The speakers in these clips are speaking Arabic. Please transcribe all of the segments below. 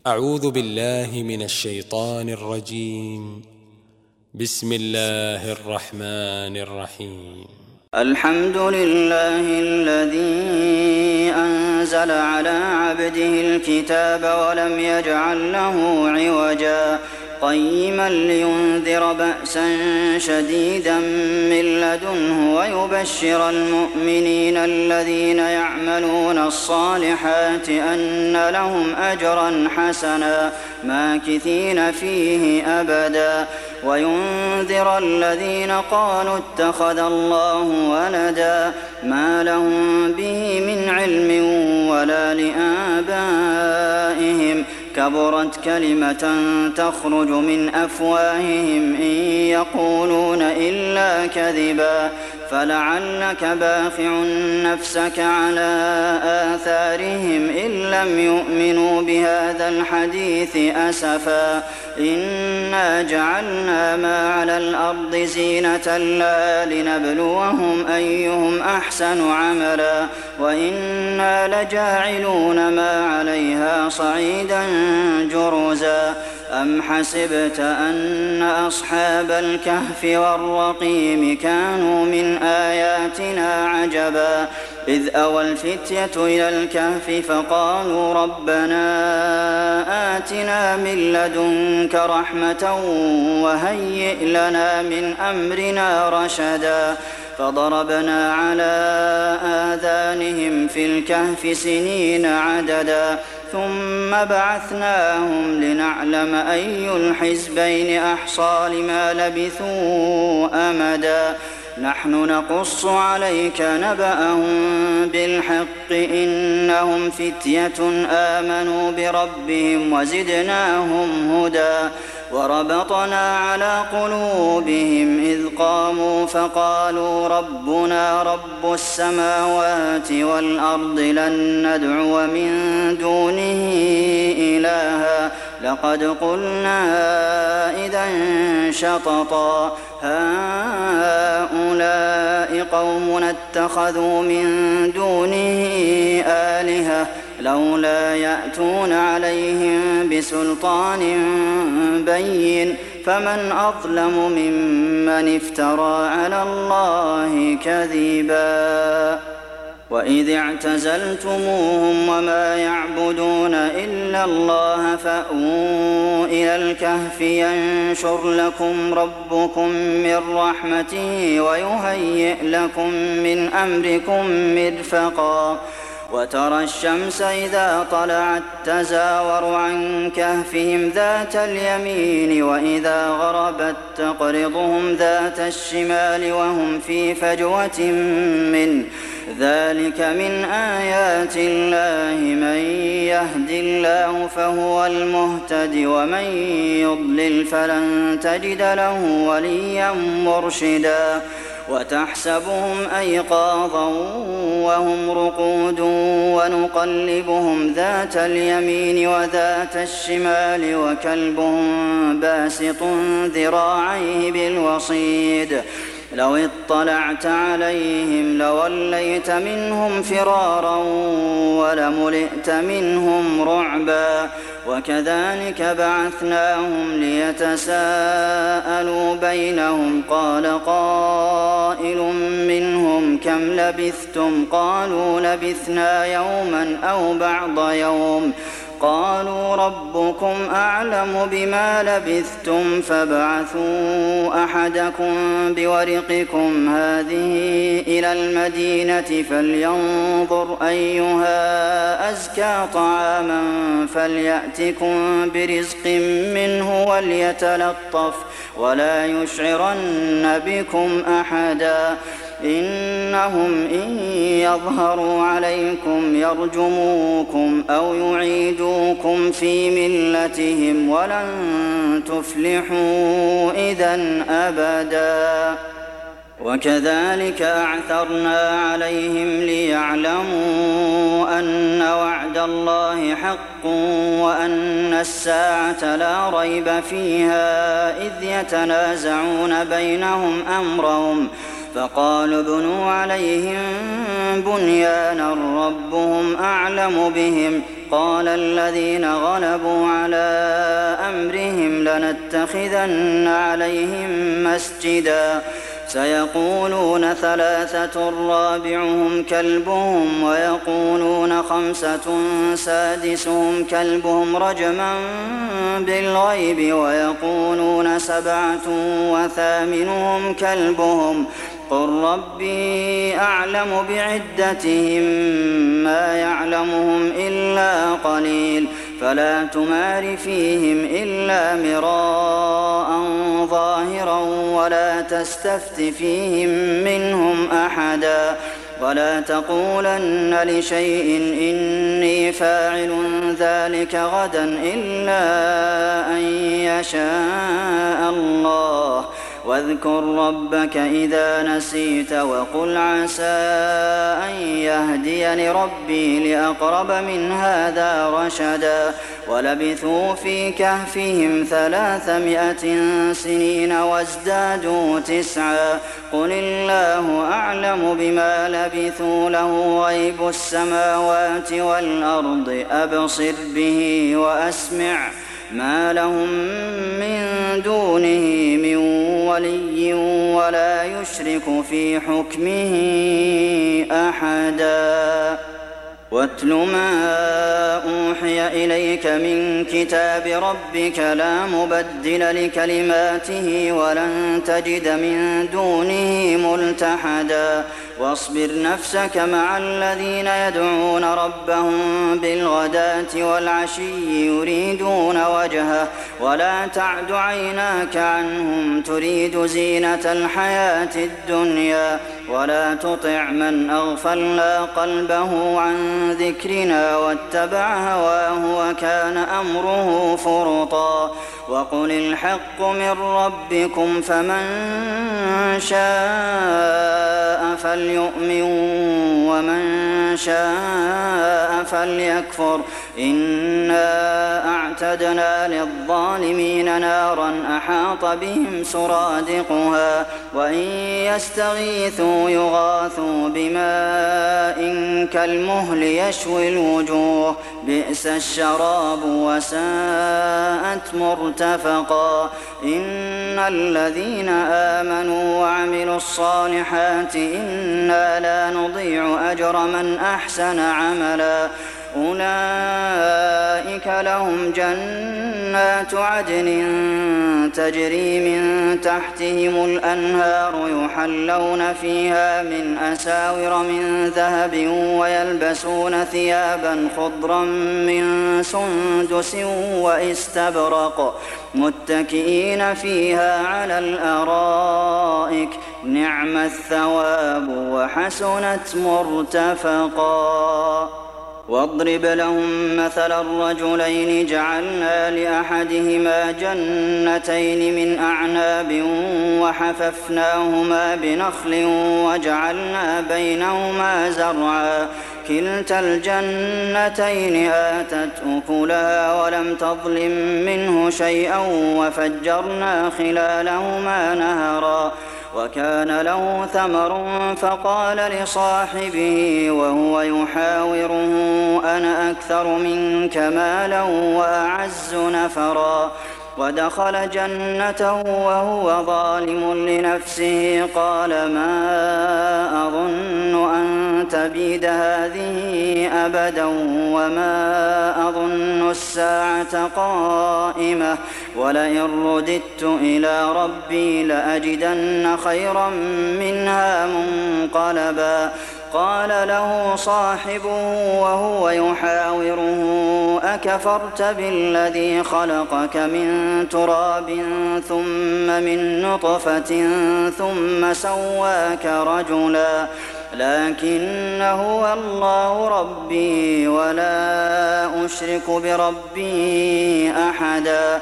أعوذ بالله من الشيطان الرجيم. بسم الله الرحمن الرحيم. الحمد لله الذي أنزل على عبده الكتاب ولم يجعل له عوجا قيما لينذر بأسا شديدا من لدنه ويبشر المؤمنين الذين يعملون الصالحات أن لهم أجرا حسنا ماكثين فيه أبدا وينذر الذين قالوا اتخذ الله ولدا ما لهم به من علم ولا لآبائهم كبرت كلمة تخرج من أفواههم إن يقولون إلا كذبا فلعلك باخع نفسك على آثارهم إن لم يؤمنوا بهذا الحديث أسفا إنا جعلنا ما على الأرض زينة لها لنبلوهم أيهم أحسن عملا وإنا لجاعلون ما عليها صعيدا جرزا أم حسبت أن أصحاب الكهف والرقيم كانوا من آياتنا عجبا إذ أوى الفتية إلى الكهف فقالوا ربنا آتنا من لدنك رحمة وهيئ لنا من أمرنا رشدا فضربنا على آذانهم في الكهف سنين عددا ثم بعثناهم لنعلم أي الحزبين أحصى لما لبثوا أمدا نحن نقص عليك نبأهم بالحق إنهم فتية آمنوا بربهم وزدناهم هدى وربطنا على قلوبهم إذ قاموا فقالوا ربنا رب السماوات والأرض لن ندعو من دونه إلها لقد قلنا إذا شططا هؤلاء قومنا اتخذوا من دونه آلهة لولا يأتون عليهم بسلطان بين فمن أظلم ممن افترى على الله كذبا وإذ اعتزلتموهم وما يعبدون إلا الله فأووا إلى الكهف ينشر لكم ربكم من رحمته ويهيئ لكم من أمركم مرفقا وترى الشمس إذا طلعت تزاور عن كهفهم ذات اليمين وإذا غربت تقرضهم ذات الشمال وهم في فجوة منه ذلك من آيات الله من يهد الله فهو المهتد ومن يضلل فلن تجد له وليا مرشدا وتحسبهم أيقاظا وهم رقود ونقلبهم ذات اليمين وذات الشمال وكلبهم باسط ذراعيه بالوصيد لو اطلعت عليهم لوليت منهم فرارا ولملئت منهم رعبا وكذلك بعثناهم ليتساءلوا بينهم قال قائل منهم كم لبثتم قالوا لبثنا يوما أو بعض يوم قالوا ربكم أعلم بما لبثتم فابعثوا أحدكم بورقكم هذه إلى المدينة فلينظر أيها أزكى طعاما فليأتكم برزق منه وليتلطف ولا يشعرن بكم أحدا إنهم إن يظهروا عليكم يرجموكم أو يعيدوكم في ملتهم ولن تفلحوا إذا أبدا وكذلك أعثرنا عليهم ليعلموا أن وعد الله حق وأن الساعة لا ريب فيها إذ يتنازعون بينهم أمرهم فقالوا ابنوا عليهم بنيانا ربهم أعلم بهم قال الذين غلبوا على أمرهم لنتخذن عليهم مسجدا سيقولون ثلاثة رابعهم كلبهم ويقولون خمسة سادسهم كلبهم رجما بالغيب ويقولون سبعة وثامنهم كلبهم قل ربي أعلم بعدتهم ما يعلمهم إلا قليل فلا تمار فيهم إلا مراء ظاهرا ولا تستفت فيهم منهم أحدا ولا تقولن لشيء إني فاعل ذلك غدا إلا أن يشاء الله واذكر ربك إذا نسيت وقل عسى أن يهديني ربي لأقرب من هذا رشدا ولبثوا في كهفهم 300 سنين وازدادوا 9 قل الله أعلم بما لبثوا له غيب السماوات والأرض أبصر به وأسمع ما لهم من دونه من ولي ولا يشرك في حكمه أحدا واتل ما أوحي إليك من كتاب ربك لا مبدل لكلماته ولن تجد من دونه ملتحدا واصبر نفسك مع الذين يدعون ربهم بالغداة والعشي يريدون وجهه ولا تعد عيناك عنهم تريد زينة الحياة الدنيا ولا تطع من أغفلنا قلبه عن ذكرنا واتبع هواه وكان أمره فرطا وقل الحق من ربكم فمن شاء فليؤمن ومن شاء فليكفر إنا أعتدنا للظالمين نارا أحاط بهم سرادقها وإن يستغيثوا يغاثوا بماء كالمهل يشوي الوجوه بئس الشراب وساءت مرتفقا إن الذين آمنوا وعملوا الصالحات إنا لا نضيع أجر من أحسن عملا أولئك لهم جنات عدن تجري من تحتهم الأنهار يحلون فيها من أساور من ذهب ويلبسون ثيابا خضرا من سندس واستبرق متكئين فيها على الأرائك نعم الثواب وحسنت مرتفقا واضرب لهم مثل الرجلين جعلنا لأحدهما جنتين من أعناب وحففناهما بنخل وجعلنا بينهما زرعا كلتا الجنتين آتت أكلها ولم تظلم منه شيئا وفجرنا خلالهما نهرا وكان له ثمر فقال لصاحبه وهو يحاوره أنا أكثر منك مالا وأعز نفرا ودخل جنته وهو ظالم لنفسه قال ما أظن أن تبيد هذه أبدا وما أظن الساعة قائمة ولئن رددت إلى ربي لأجدن خيرا منها منقلبا قال له صاحبه وهو يحاوره أكفرت بالذي خلقك من تراب ثم من نطفة ثم سواك رجلا لكن هو الله ربي ولا أشرك بربي أحدا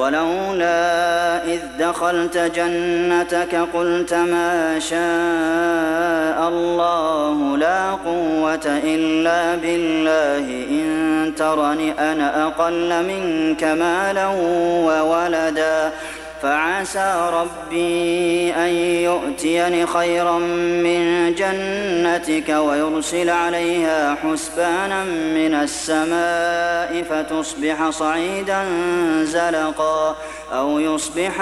ولولا إذ دخلت جنتك قلت ما شاء الله لا قوة إلا بالله إن ترني أنا أقل منك مالا وولدا فعسى ربي أن يؤتيني خيرا من جنتك ويرسل عليها حسبانا من السماء فتصبح صعيدا زلقا أو يصبح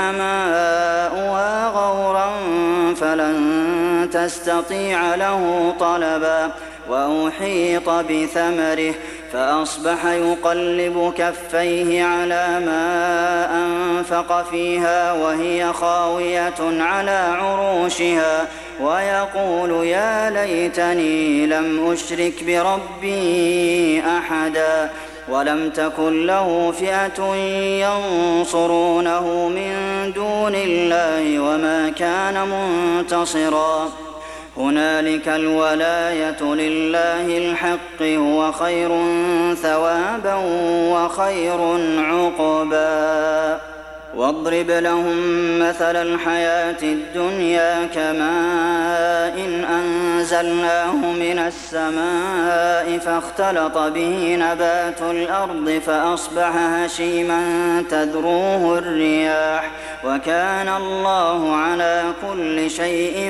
ماؤها غورا فلن تستطيع له طلبا وأحيط بثمره فأصبح يقلب كفيه على ما أنفق فيها وهي خاوية على عروشها ويقول يا ليتني لم أشرك بربي أحدا ولم تكن له فئة ينصرونه من دون الله وما كان منتصرا هنالك الولاية لله الحق هو خير ثوابا وخير عقبا واضرب لهم مثل الحياة الدنيا كماء إن أنزلناه من السماء فاختلط به نبات الأرض فأصبح هشيما تذروه الرياح وكان الله على كل شيء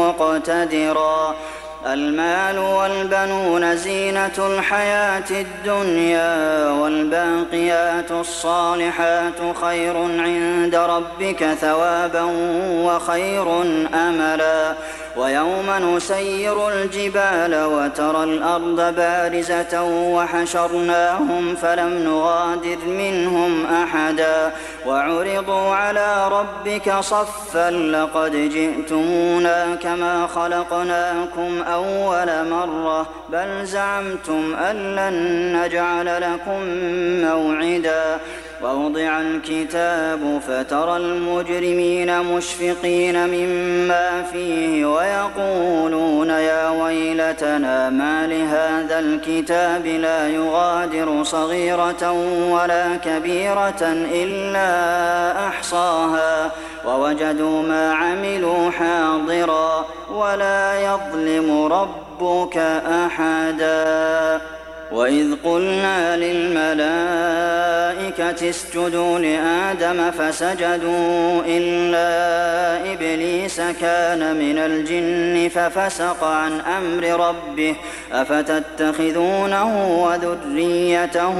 مقتدرا المال والبنون زينة الحياة الدنيا والباقيات الصالحات خير عند ربك ثوابا وخير أملا ويوم نسير الجبال وترى الأرض بارزة وحشرناهم فلم نغادر منهم أحدا وعرضوا على ربك صفا لقد جئتمونا كما خلقناكم أول مرة بل زعمتم أن لن نجعل لكم موعدا ووضع الكتاب فترى المجرمين مشفقين مما فيه ويقولون يا ويلتنا ما لهذا الكتاب لا يغادر صغيرة ولا كبيرة إلا أحصاها ووجدوا ما عملوا حاضرا ولا يظلم ربك أحدا وإذ قلنا للملائكة اسجدوا لآدم فسجدوا إلا إبليس كان من الجن ففسق عن أمر ربه أفتتخذونه وذريته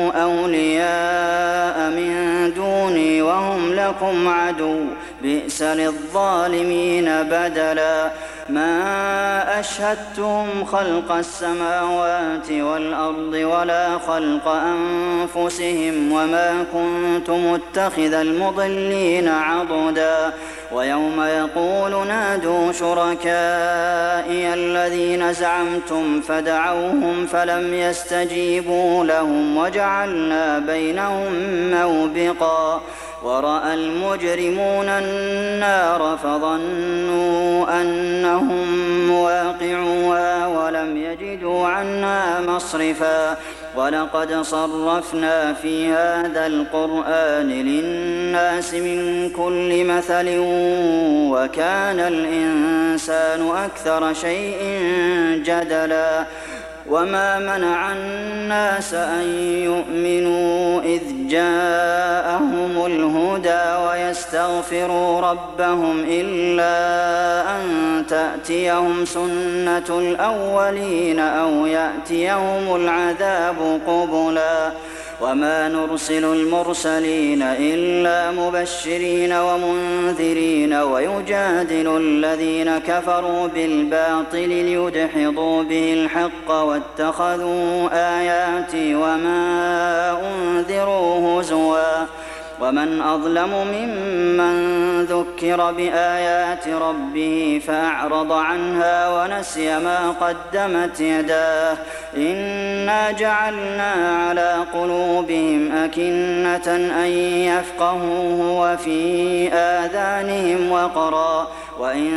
أولياء من دوني وهم لكم عدو بئس للظالمين بدلا ما أشهدتهم خلق السماوات والأرض ولا خلق أنفسهم وما كنت متخذ المضلين عضدا ويوم يقول نادوا شركائي الذين زعمتم فدعوهم فلم يستجيبوا لهم وجعلنا بينهم موبقا ورأى المجرمون النار فظنوا أنهم مواقعوها ولم يجدوا عنها مصرفا ولقد صرفنا في هذا القرآن للناس من كل مثل وكان الإنسان أكثر شيء جدلا وما منع الناس أن يؤمنوا إذ جاءهم الهدى ويستغفروا ربهم إلا أن تأتيهم سنة الأولين أو يأتيهم العذاب قبلا وما نرسل المرسلين إلا مبشرين ومنذرين ويجادل الذين كفروا بالباطل ليدحضوا به الحق واتخذوا آياتي وما أنذروا هزوا ومن أظلم ممن ذكر بآيات ربه فأعرض عنها ونسي ما قدمت يداه إنا جعلنا على قلوبهم أكنة أن يفقهوه وفي آذانهم وقرا وإن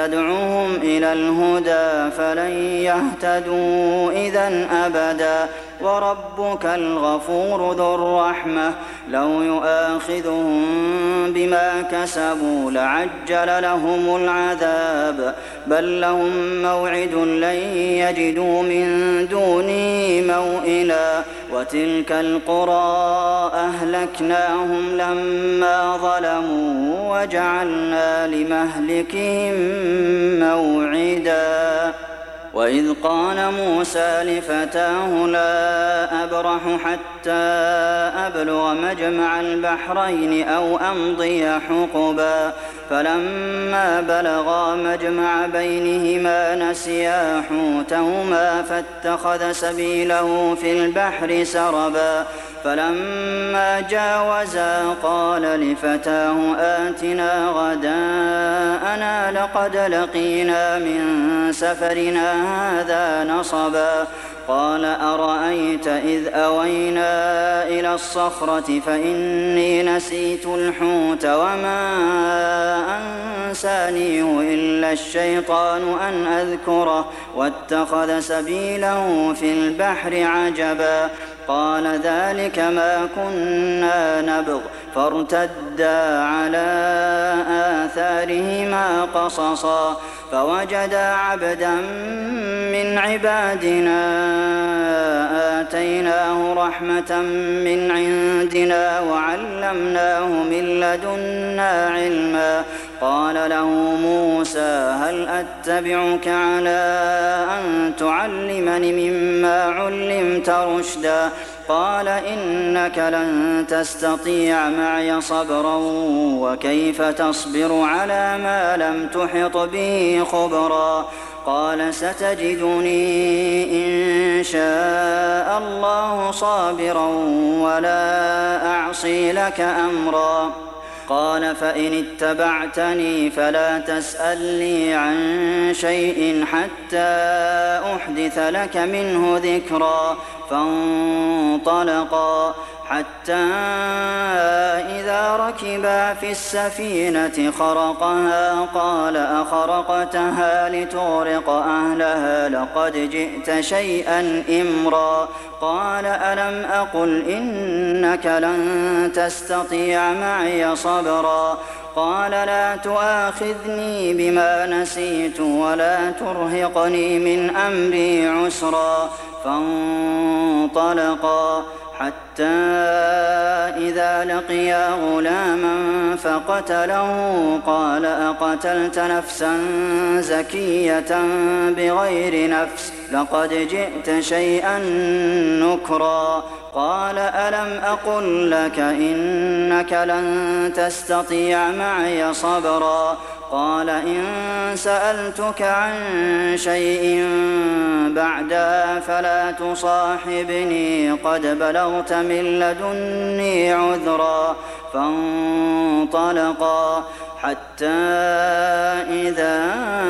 تدعوهم إلى الهدى فلن يهتدوا إذا أبدا وربك الغفور ذو الرحمة لو يؤاخذهم بما كسبوا لعجل لهم العذاب بل لهم موعد لن يجدوا من دونه موئلا وتلك القرى أهلكناهم لما ظلموا وجعلنا لمهلكهم موعدا وإذ قال موسى لفتاه لا أبرح حتى أبلغ مجمع البحرين أو أمضي حقبا فلما بلغا مجمع بينهما نسيا حوتهما فاتخذ سبيله في البحر سربا فلما جاوزا قال لفتاه آتنا غداءنا لقد لقينا من سفرنا هذا نصبا قال أرأيت إذ أوينا إلى الصخرة فإني نسيت الحوت وما أنسانيه إلا الشيطان أن أذكره واتخذ سبيله في البحر عجبا قال ذلك ما كنا نبغ فارتدا على آثارهما قصصا فوجدا عبدا من عبادنا آتيناه رحمة من عندنا وعلمناه من لدنا علما قال له موسى هل أتبعك على أن تعلمني مما علمت رشدا قال إنك لن تستطيع معي صبرا وكيف تصبر على ما لم تحط به خبرا قال ستجدني إن شاء الله صابرا ولا أعصي لك أمرا قال فإن اتبعتني فلا تسألني عن شيء حتى أحدث لك منه ذكرا فانطلقا حتى إذا ركبا في السفينة خرقها قال أخرقتها لتغرق أهلها لقد جئت شيئا إمرا قال ألم أقل إنك لن تستطيع معي صبرا قال لا تؤاخذني بما نسيت ولا ترهقني من أمري عسرا فانطلقا حتى إذا لقيا غلاما فقتله قال أقتلت نفسا زكية بغير نفس لقد جئت شيئا نكرا قال ألم أقل لك إنك لن تستطيع معي صبرا قال إن سألتك عن شيء بعدها فلا تصاحبني قد بلغت من لدني عذرا فانطلقا حتى إذا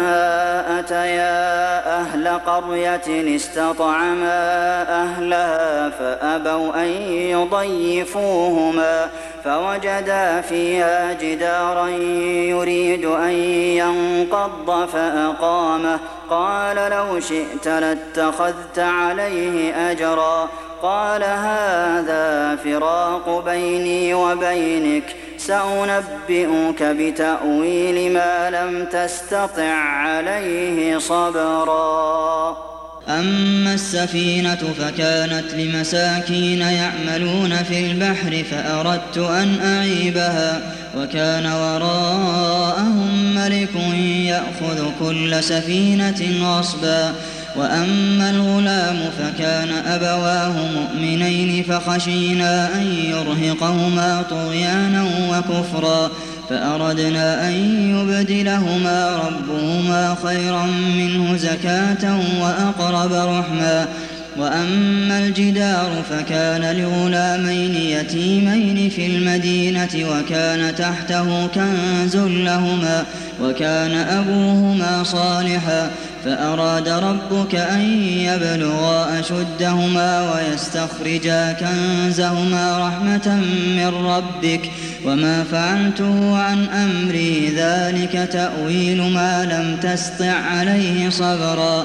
أتيا أهل قرية استطعما أهلها فأبوا أن يضيفوهما فوجدا فيها جدارا يريد أن ينقض فأقامه قال لو شئت لاتخذت عليه أجرا قال هذا فراق بيني وبينك سأنبئك بتأويل ما لم تستطع عليه صبرا أما السفينة فكانت لمساكين يعملون في البحر فأردت أن أعيبها وكان وراءهم ملك يأخذ كل سفينة غصبا وأما الغلام فكان أبواه مؤمنين فخشينا أن يرهقهما طغيانا وكفرا فأردنا أن يبدلهما ربهما خيرا منه زكاة وأقرب رحما وأما الجدار فكان لغلامين يتيمين في المدينة وكان تحته كنز لهما وكان أبوهما صالحا فأراد ربك أن يبلغا أشدهما ويستخرجا كنزهما رحمة من ربك وما فعلته عن أمري ذلك تأويل ما لم تسطع عليه صبرا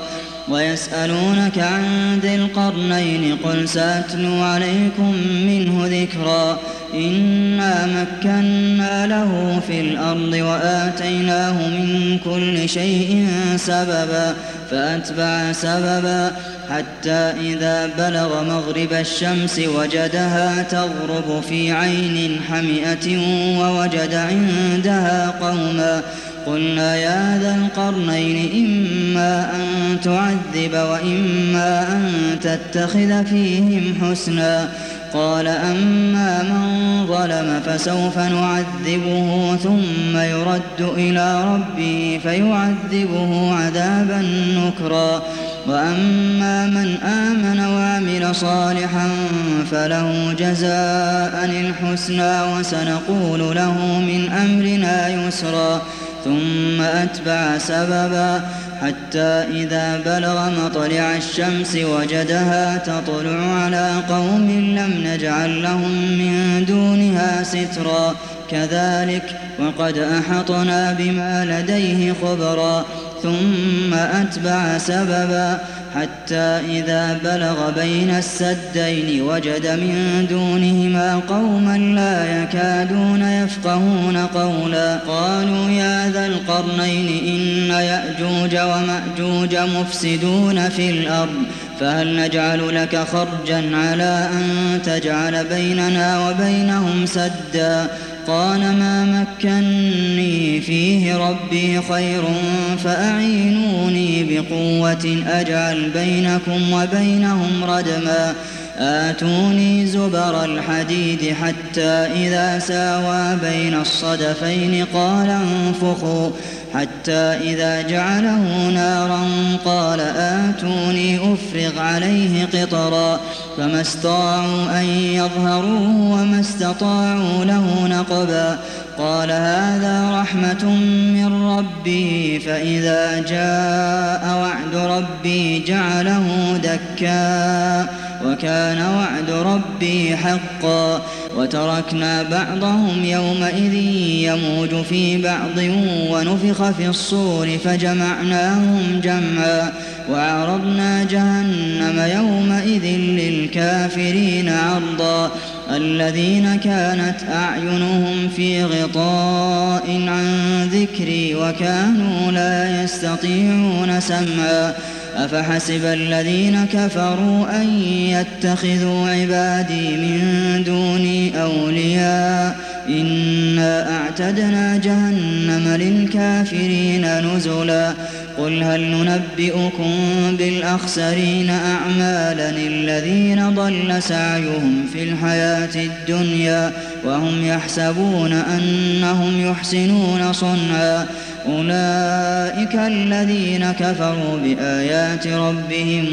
ويسألونك عن ذي القرنين قل سأتلو عليكم منه ذكرا إنا مكنا له في الأرض وآتيناه من كل شيء سببا فأتبع سببا حتى إذا بلغ مغرب الشمس وجدها تغرب في عين حمئة ووجد عندها قوما قلنا يا ذا القرنين إما أن تعذب وإما أن تتخذ فيهم حسنا قال أما من ظلم فسوف نعذبه ثم يرد إلى ربه فيعذبه عذابا نكرا وأما من آمن وعمل صالحا فله جزاء الحسنى وسنقول له من أمرنا يسرا ثم أتبع سببا حتى إذا بلغ مطلع الشمس وجدها تطلع على قوم لم نجعل لهم من دونها سترا كذلك وقد أحطنا بما لديه خبرا ثم أتبع سببا حتى إذا بلغ بين السدين وجد من دونهما قوما لا يكادون يفقهون قولا قالوا يا ذا القرنين إن يأجوج ومأجوج مفسدون في الأرض فهل نجعل لك خرجا على أن تجعل بيننا وبينهم سدا قال ما مكني فيه ربي خير فأعينوني بقوة أجعل بينكم وبينهم ردما آتوني زبر الحديد حتى إذا ساوى بين الصدفين قال انفخوا حتى إذا جعله نارا قال آتوني أفرغ عليه قطرا فما استطاعوا أن يظهروه وما استطاعوا له نقبا قال هذا رحمة من ربي فإذا جاء وعد ربي جعله دكا وكان وعد ربي حقا وتركنا بعضهم يومئذ يموج في بعض ونفخ في الصور فجمعناهم جمعا وعرضنا جهنم يومئذ للكافرين عرضا الذين كانت أعينهم في غطاء عن ذكري وكانوا لا يستطيعون سمعا أفحسب الذين كفروا أن يتخذوا عبادي من دوني أولياء إنا أعتدنا جهنم للكافرين نزلا قل هل ننبئكم بالأخسرين أعمالا الذين ضل سعيهم في الحياة الدنيا وهم يحسبون أنهم يحسنون صنعا أولئك الذين كفروا بآيات ربهم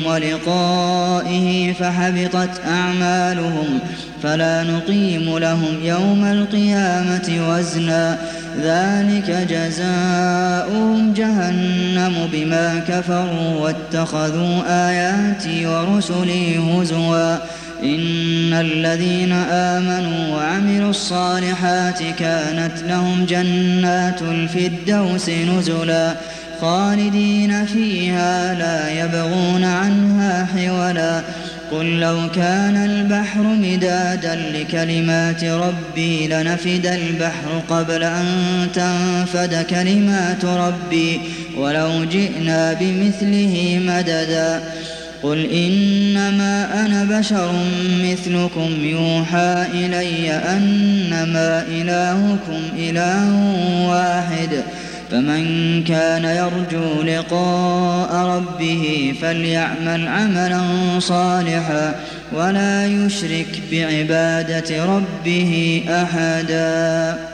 ولقائه فحبطت أعمالهم فلا نقيم لهم يوم القيامة وزنا ذلك جزاؤهم جهنم بما كفروا واتخذوا آياتي ورسلي هزوا إن الذين آمنوا وعملوا الصالحات كانت لهم جنات الفردوس نزلا خالدين فيها لا يبغون عنها حولا قل لو كان البحر مدادا لكلمات ربي لنفد البحر قبل أن تنفد كلمات ربي ولو جئنا بمثله مددا قل إنما أنا بشر مثلكم يوحى إلي أنما إلهكم إله واحد فمن كان يرجو لقاء ربه فليعمل عملا صالحا ولا يشرك بعبادة ربه أحدا